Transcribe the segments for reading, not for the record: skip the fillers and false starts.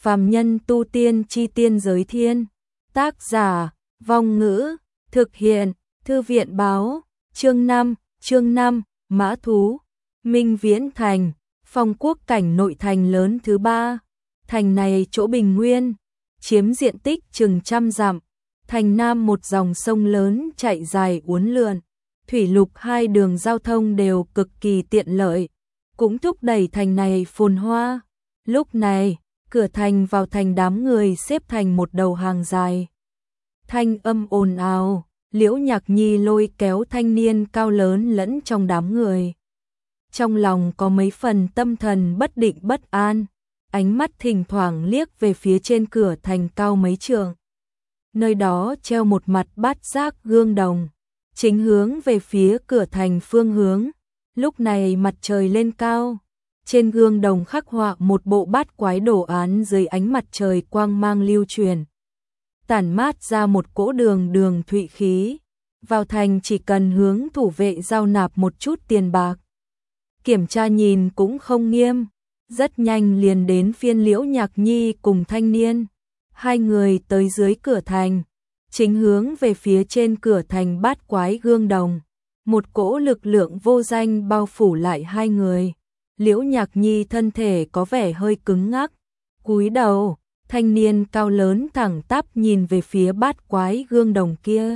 Phàm nhân tu tiên chi tiên giới thiên. Tác giả, Vong Ngữ, thực hiện, Thư viện báo, chương 5, Mã Thú, Minh Viễn Thành, phong quốc cảnh nội thành lớn thứ 3. Thành này chỗ bình nguyên, chiếm diện tích chừng 100 dặm. Thành Nam một dòng sông lớn chạy dài uốn lượn, thủy lục hai đường giao thông đều cực kỳ tiện lợi, cũng thúc đẩy thành này phồn hoa. Lúc này, cửa thành vào thành đám người xếp thành một đầu hàng dài. Thanh âm ồn ào, Liễu Nhạc Nhi lôi kéo thanh niên cao lớn lẫn trong đám người. Trong lòng có mấy phần tâm thần bất định bất an, ánh mắt thỉnh thoảng liếc về phía trên cửa thành cao mấy trượng. Nơi đó treo một mặt bát giác gương đồng, chính hướng về phía cửa thành phương hướng. Lúc này mặt trời lên cao, trên gương đồng khắc họa một bộ bát quái đồ án dưới ánh mặt trời quang mang lưu truyền, tản mát ra một cỗ đường đường thụy khí. Vào thành chỉ cần hướng thủ vệ giao nạp một chút tiền bạc. Kiểm tra nhìn cũng không nghiêm, rất nhanh liền đến phiên Liễu Nhạc Nhi cùng thanh niên. Hai người tới dưới cửa thành, chính hướng về phía trên cửa thành bát quái gương đồng. Một cỗ lực lượng vô danh bao phủ lại hai người. Liễu Nhạc Nhi thân thể có vẻ hơi cứng ngắc, cúi đầu, thanh niên cao lớn thẳng tắp nhìn về phía bát quái gương đồng kia.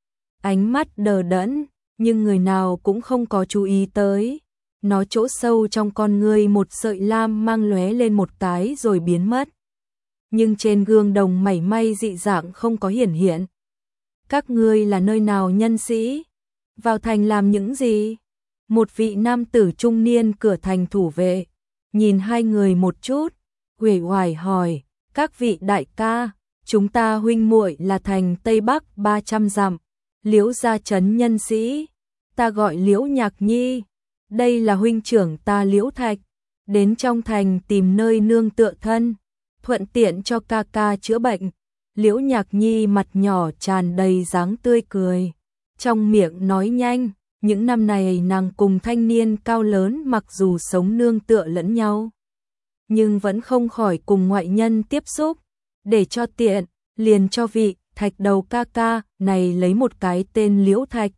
Ánh mắt đờ đẫn, nhưng người nào cũng không có chú ý tới. Nó chỗ sâu trong con ngươi một sợi lam mang lóe lên một cái rồi biến mất. Nhưng trên gương đồng mảy may dị dạng không có hiển hiện. Các ngươi là nơi nào nhân sĩ? Vào thành làm những gì? Một vị nam tử trung niên cửa thành thủ vệ, nhìn hai người một chút, uể oải hỏi, các vị đại ca, chúng ta huynh muội là thành Tây Bắc 300 dặm, Liễu gia trấn nhân sĩ, ta gọi Liễu Nhạc Nhi, đây là huynh trưởng ta Liễu Thạch, đến trong thành tìm nơi nương tựa thân, thuận tiện cho ca ca chữa bệnh. Liễu Nhạc Nhi mặt nhỏ tràn đầy dáng tươi cười, trong miệng nói nhanh. Những năm này nàng cùng thanh niên cao lớn mặc dù sống nương tựa lẫn nhau, nhưng vẫn không khỏi cùng ngoại nhân tiếp xúc. Để cho tiện, liền cho vị Thạch đầu ca ca này lấy một cái tên Liễu Thạch.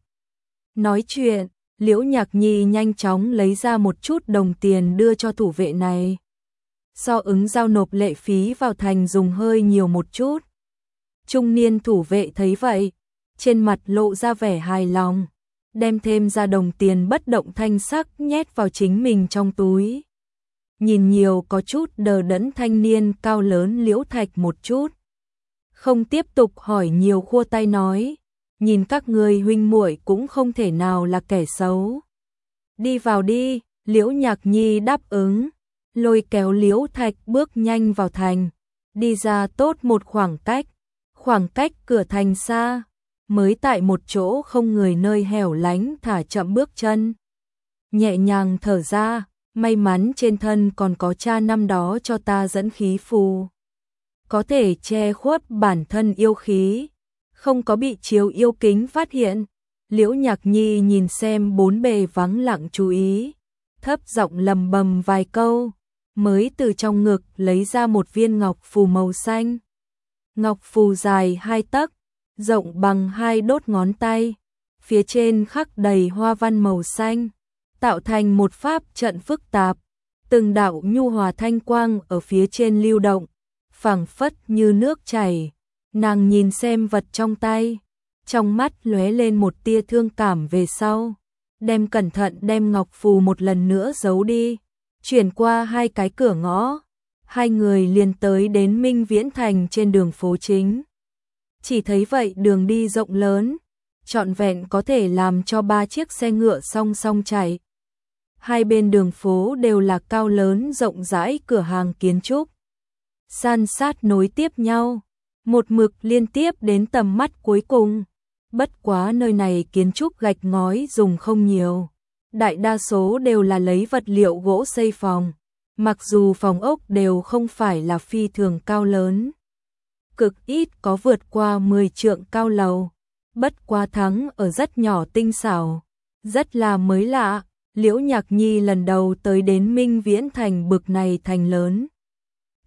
Nói chuyện, Liễu Nhạc Nhi nhanh chóng lấy ra một chút đồng tiền đưa cho thủ vệ này. So ứng giao nộp lệ phí vào thành dùng hơi nhiều một chút. Trung niên thủ vệ thấy vậy, trên mặt lộ ra vẻ hài lòng, đem thêm ra đồng tiền bất động thanh sắc nhét vào chính mình trong túi. Nhìn nhiều có chút đờ đẫn thanh niên cao lớn Liễu Thạch một chút, không tiếp tục hỏi nhiều, khua tay nói, nhìn các ngươi huynh muội cũng không thể nào là kẻ xấu. Đi vào đi, Liễu Nhạc Nhi đáp ứng, lôi kéo Liễu Thạch bước nhanh vào thành, đi ra tốt một khoảng cách cửa thành xa, mới tại một chỗ không người nơi hẻo lánh thả chậm bước chân. Nhẹ nhàng thở ra, may mắn trên thân còn có cha năm đó cho ta dẫn khí phù, có thể che khuất bản thân yêu khí, không có bị chiếu yêu kính phát hiện. Liễu Nhạc Nhi nhìn xem bốn bề vắng lặng chú ý, thấp giọng lầm bầm vài câu, mới từ trong ngực lấy ra một viên ngọc phù màu xanh. Ngọc phù dài 2 tấc, rộng bằng 2 đốt ngón tay, phía trên khắc đầy hoa văn màu xanh, tạo thành một pháp trận phức tạp, từng đạo nhu hòa thanh quang ở phía trên lưu động, phảng phất như nước chảy. Nàng nhìn xem vật trong tay, trong mắt lóe lên một tia thương cảm về sau, cẩn thận đem ngọc phù một lần nữa giấu đi, chuyển qua 2 cái cửa ngõ, hai người liền tới đến Minh Viễn Thành trên đường phố chính. Chỉ thấy vậy đường đi rộng lớn, trọn vẹn có thể làm cho 3 chiếc xe ngựa song song chạy. Hai bên đường phố đều là cao lớn rộng rãi cửa hàng kiến trúc, san sát nối tiếp nhau, một mực liên tiếp đến tầm mắt cuối cùng. Bất quá nơi này kiến trúc gạch ngói dùng không nhiều, đại đa số đều là lấy vật liệu gỗ xây phòng, mặc dù phòng ốc đều không phải là phi thường cao lớn, cực ít có vượt qua 10 trượng cao lầu, bất quá thắng ở rất nhỏ tinh xảo, rất là mới lạ. Liễu Nhạc Nhi lần đầu tới đến Minh Viễn Thành bực này thành lớn,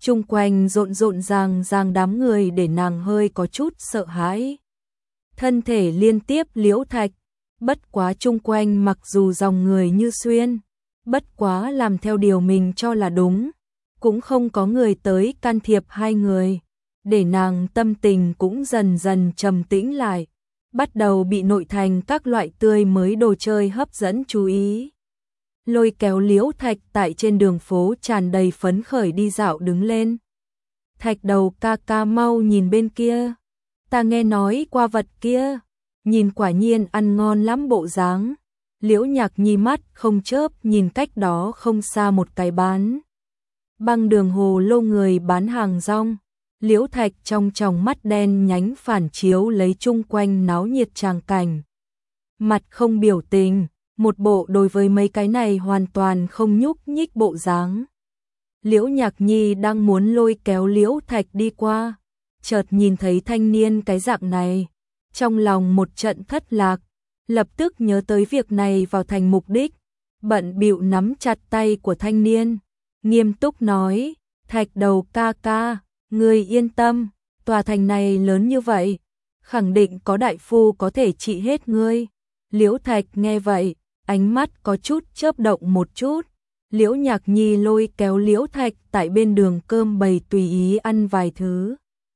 chung quanh rộn rộn ràng đám người để nàng hơi có chút sợ hãi. Thân thể liên tiếp liễu thạch, bất quá chung quanh mặc dù dòng người như xuyên, bất quá làm theo điều mình cho là đúng, cũng không có người tới can thiệp hai người, để nàng tâm tình cũng dần dần trầm tĩnh lại, bắt đầu bị nội thành các loại tươi mới đồ chơi hấp dẫn chú ý. Lôi kéo liễu thạch tại trên đường phố tràn đầy phấn khởi đi dạo đứng lên. Thạch đầu ca ca mau nhìn bên kia, ta nghe nói qua vật kia, nhìn quả nhiên ăn ngon lắm bộ dáng. Liễu Nhạc Nhi mắt không chớp nhìn cách đó không xa một cái bán băng đường hồ lô người bán hàng rong. Liễu Thạch trong tròng mắt đen nhánh phản chiếu lấy chung quanh náo nhiệt tràng cảnh. Mặt không biểu tình, một bộ đối với mấy cái này hoàn toàn không nhúc nhích bộ dáng. Liễu Nhạc Nhi đang muốn lôi kéo Liễu Thạch đi qua, chợt nhìn thấy thanh niên cái dạng này, trong lòng một trận thất lạc, lập tức nhớ tới việc này vào thành mục đích, bận bịu nắm chặt tay của thanh niên, nghiêm túc nói, Thạch đầu ca ca, ngươi yên tâm, tòa thành này lớn như vậy, khẳng định có đại phu có thể trị hết ngươi. Liễu Thạch nghe vậy, ánh mắt có chút chớp động một chút. Liễu Nhạc Nhi lôi kéo Liễu Thạch tại bên đường cơm bày tùy ý ăn vài thứ.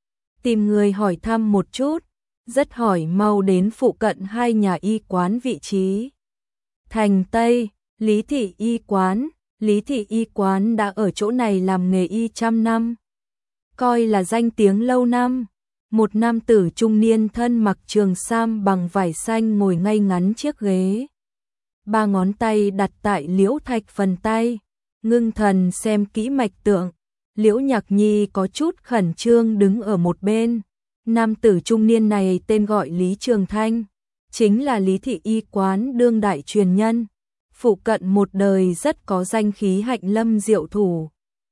Tìm người hỏi thăm một chút, rất hỏi mau đến phụ cận hai nhà y quán vị trí. Thành Tây, Lý Thị Y Quán. Lý Thị Y Quán đã ở chỗ này làm nghề y trăm năm, coi là danh tiếng lâu năm. Một nam tử trung niên thân mặc trường sam bằng vải xanh ngồi ngay ngắn chiếc ghế. Ba ngón tay đặt tại Liễu Thạch phần tay, ngưng thần xem kỹ mạch tượng. Liễu Nhạc Nhi có chút khẩn trương đứng ở một bên. Nam tử trung niên này tên gọi Lý Trường Thanh, chính là Lý Thị Y Quán đương đại truyền nhân. Phụ cận một đời rất có danh khí hạnh lâm diệu thủ.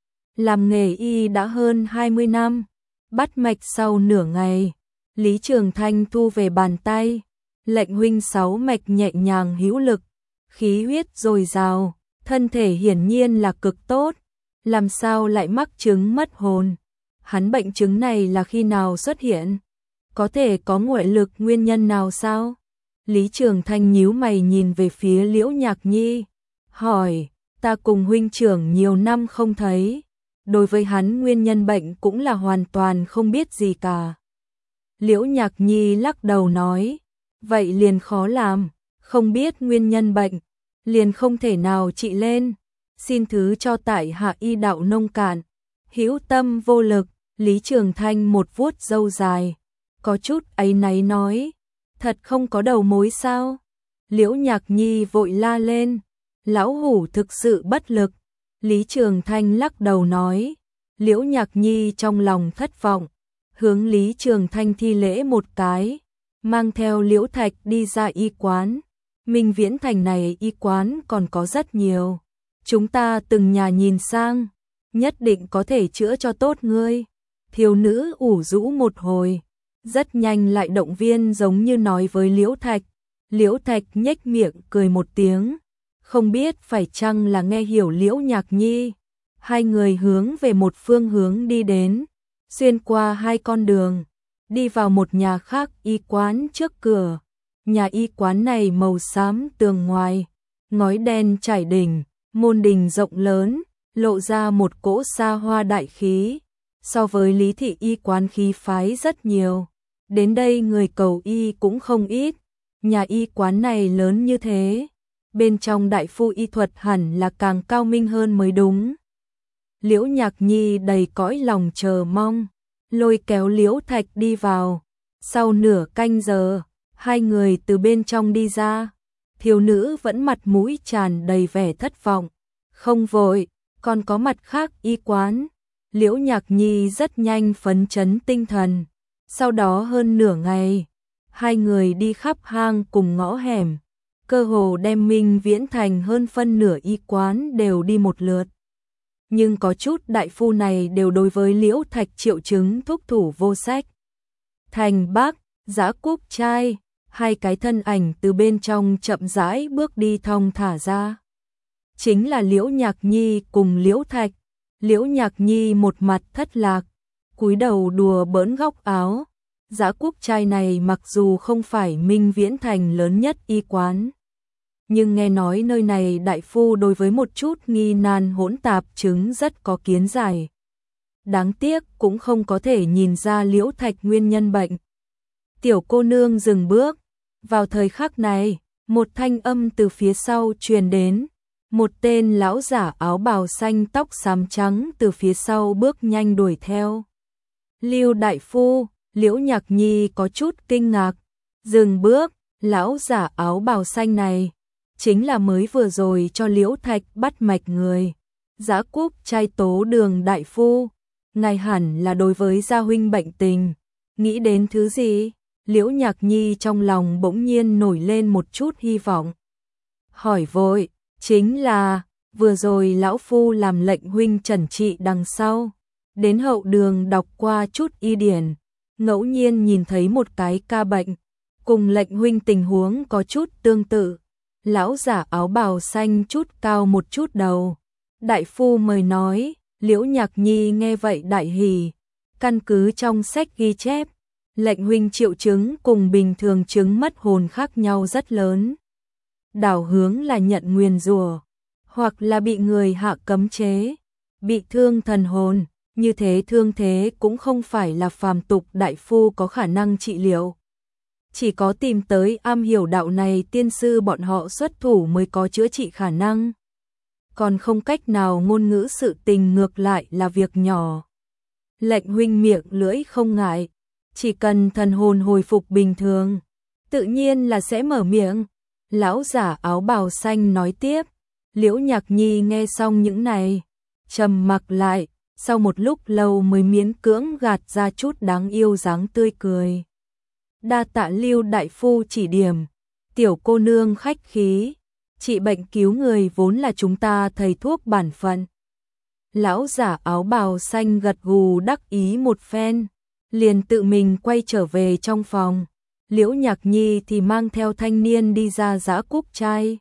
Làm nghề y đã hơn 20 năm. Bắt mạch sau nửa ngày, Lý Trường Thanh thu về bàn tay, lệnh huynh sáu mạch nhẹ nhàng hữu lực, khí huyết dồi dào, thân thể hiển nhiên là cực tốt, làm sao lại mắc chứng mất hồn. Hắn bệnh chứng này là khi nào xuất hiện? Có thể có ngoại lực nguyên nhân nào sao? Lý Trường Thanh nhíu mày nhìn về phía Liễu Nhạc Nhi, hỏi, ta cùng huynh trưởng nhiều năm không thấy, đối với hắn nguyên nhân bệnh cũng là hoàn toàn không biết gì cả. Liễu Nhạc Nhi lắc đầu nói, vậy liền khó làm, không biết nguyên nhân bệnh, liền không thể nào trị lên, xin thứ cho tại hạ y đạo nông cạn, hữu tâm vô lực. Lý Trường Thanh một vuốt râu dài, có chút áy náy nói, thật không có đầu mối sao? Liễu Nhạc Nhi vội la lên, lão hủ thực sự bất lực. Lý Trường Thanh lắc đầu nói, Liễu Nhạc Nhi trong lòng thất vọng, hướng Lý Trường Thanh thi lễ một cái, mang theo Liễu Thạch đi ra y quán. Minh Viễn thành này y quán còn có rất nhiều, chúng ta từng nhà nhìn sang, nhất định có thể chữa cho tốt ngươi. Thiếu nữ ủ rũ một hồi, rất nhanh lại động viên giống như nói với Liễu Thạch. Liễu Thạch nhếch miệng cười một tiếng, không biết phải chăng là nghe hiểu Liễu Nhạc Nhi. Hai người hướng về một phương hướng đi đến, xuyên qua hai con đường, đi vào một nhà khác y quán trước cửa. Nhà y quán này màu xám tường ngoài, ngói đen trải đỉnh, môn đình rộng lớn, lộ ra một cỗ xa hoa đại khí. So với Lý Thị Y Quán khí phái rất nhiều, đến đây người cầu y cũng không ít. Nhà y quán này lớn như thế, bên trong đại phu y thuật hẳn là càng cao minh hơn mới đúng. Liễu Nhạc Nhi đầy cõi lòng chờ mong, lôi kéo Liễu Thạch đi vào. Sau nửa canh giờ, hai người từ bên trong đi ra. Thiếu nữ vẫn mặt mũi tràn đầy vẻ thất vọng. Không vội, còn có mặt khác y quán. Liễu Nhạc Nhi rất nhanh phấn chấn tinh thần. Sau đó hơn nửa ngày, hai người đi khắp hang cùng ngõ hẻm, cơ hồ đem Minh Viễn thành hơn phân nửa y quán đều đi một lượt. Nhưng có chút đại phu này đều đối với Liễu Thạch triệu chứng thúc thủ vô sách. Thành Bắc, Dã Cúc Trai, hai cái thân ảnh từ bên trong chậm rãi bước đi thong thả ra. Chính là Liễu Nhạc Nhi cùng Liễu Thạch. Liễu Nhạc Nhi một mặt thất lạc, cúi đầu đùa bỡn góc áo. Dã Quốc trai này mặc dù không phải Minh Viễn Thành lớn nhất y quán, nhưng nghe nói nơi này đại phu đối với một chút nghi nan hỗn tạp chứng rất có kiến giải. Đáng tiếc cũng không có thể nhìn ra Liễu Thạch nguyên nhân bệnh. Tiểu cô nương dừng bước. Vào thời khắc này, một thanh âm từ phía sau truyền đến. Một tên lão giả áo bào xanh tóc xám trắng từ phía sau bước nhanh đuổi theo. Lưu đại phu, Liễu Nhạc Nhi có chút kinh ngạc. Dừng bước, lão giả áo bào xanh này chính là mới vừa rồi cho Liễu Thạch bắt mạch người. Dã Quốc trai Tố Đường đại phu, ngài hẳn là đối với gia huynh bệnh tình, nghĩ đến thứ gì? Liễu Nhạc Nhi trong lòng bỗng nhiên nổi lên một chút hy vọng. Hỏi vội, chính là, vừa rồi lão phu làm lệnh huynh trần trị đằng sau, đến hậu đường đọc qua chút y điển, ngẫu nhiên nhìn thấy một cái ca bệnh, cùng lệnh huynh tình huống có chút tương tự. Lão giả áo bào xanh chút cao một chút đầu. Đại phu mời nói. Liễu Nhạc Nhi nghe vậy đại hỉ, căn cứ trong sách ghi chép, lệnh huynh triệu chứng cùng bình thường chứng mất hồn khác nhau rất lớn. Đảo hướng là nhận nguyền rủa, hoặc là bị người hạ cấm chế, bị thương thần hồn, như thế thương thế cũng không phải là phàm tục đại phu có khả năng trị liệu. Chỉ có tìm tới am hiểu đạo này tiên sư bọn họ xuất thủ mới có chữa trị khả năng. Còn không cách nào ngôn ngữ sự tình ngược lại là việc nhỏ. Lệnh huynh miệng lưỡi không ngại, chỉ cần thần hồn hồi phục bình thường, tự nhiên là sẽ mở miệng. Lão giả áo bào xanh nói tiếp. Liễu Nhạc Nhi nghe xong những này, trầm mặc lại, sau một lúc lâu mới miễn cưỡng gạt ra chút đáng yêu dáng tươi cười. Đa tạ Lưu đại phu chỉ điểm, tiểu cô nương khách khí. Trị bệnh cứu người vốn là chúng ta thầy thuốc bản phận. Lão giả áo bào xanh gật gù đắc ý một phen, liền tự mình quay trở về trong phòng. Liễu Nhạc Nhi thì mang theo thanh niên đi ra Dã Quốc trai.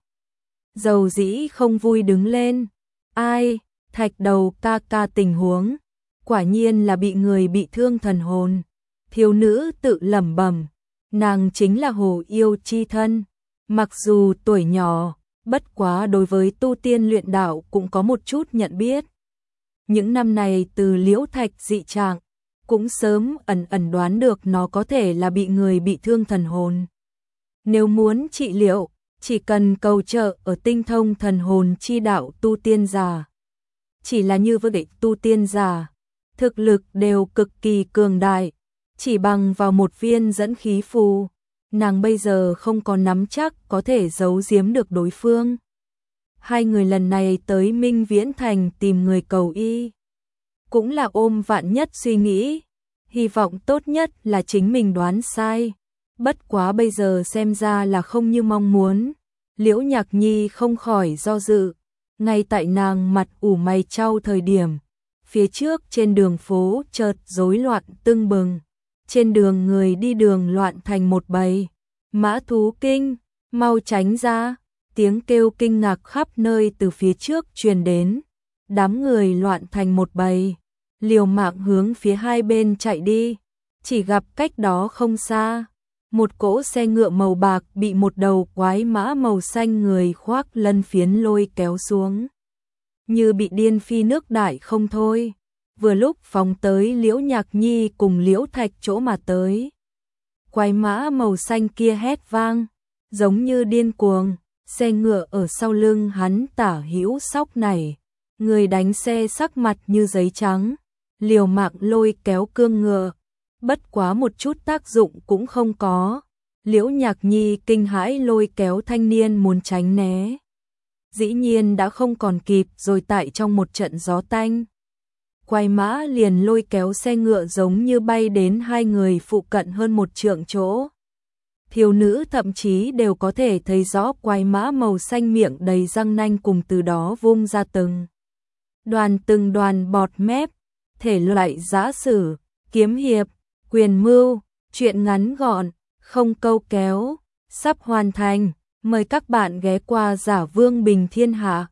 Dầu dĩ không vui đứng lên. Ai, Thạch đầu ca ca tình huống. Quả nhiên là bị người bị thương thần hồn. Thiếu nữ tự lẩm bẩm, nàng chính là Hồ Yêu chi thân. Mặc dù tuổi nhỏ, bất quá đối với tu tiên luyện đạo cũng có một chút nhận biết. Những năm này từ Liễu Thạch dị trạng, cũng sớm ẩn ẩn đoán được nó có thể là bị người bị thương thần hồn. Nếu muốn trị liệu, chỉ cần cầu trợ ở tinh thông thần hồn chi đạo tu tiên giả. Chỉ là như vậy tu tiên giả, thực lực đều cực kỳ cường đại, chỉ bằng vào một viên dẫn khí phù. Nàng bây giờ không có nắm chắc có thể giấu giếm được đối phương. Hai người lần này tới Minh Viễn Thành tìm người cầu y, cũng là ôm vạn nhất suy nghĩ, hy vọng tốt nhất là chính mình đoán sai. Bất quá bây giờ xem ra là không như mong muốn. Liễu Nhạc Nhi không khỏi do dự, ngay tại nàng mặt ủ mày chau thời điểm, phía trước trên đường phố chợt rối loạn tưng bừng. Trên đường người đi đường loạn thành một bầy. Mã thú kinh, mau tránh ra, tiếng kêu kinh ngạc khắp nơi từ phía trước truyền đến. Đám người loạn thành một bầy, liều mạng hướng phía hai bên chạy đi. Chỉ gặp cách đó không xa, một cỗ xe ngựa màu bạc bị một đầu quái mã màu xanh người khoác lân phiến lôi kéo xuống. Như bị điên phi nước đại không thôi. Vừa lúc phóng tới Liễu Nhạc Nhi cùng Liễu Thạch chỗ mà tới. Quái mã màu xanh kia hét vang, giống như điên cuồng, xe ngựa ở sau lưng hắn tả hữu sóc nảy, người đánh xe sắc mặt như giấy trắng, liều mạng lôi kéo cương ngựa, bất quá một chút tác dụng cũng không có. Liễu Nhạc Nhi kinh hãi lôi kéo thanh niên muốn tránh né. Dĩ nhiên đã không còn kịp rồi, tại trong một trận gió tanh. Quái mã liền lôi kéo xe ngựa giống như bay đến hai người phụ cận hơn một trượng chỗ. Thiếu nữ thậm chí đều có thể thấy rõ quái mã màu xanh miệng đầy răng nanh cùng từ đó vung ra từng đoàn bọt mép. Thể loại giã sử, kiếm hiệp, quyền mưu, truyện ngắn gọn, không câu kéo, sắp hoàn thành. Mời các bạn ghé qua Giả Vương Bình Thiên Hạ.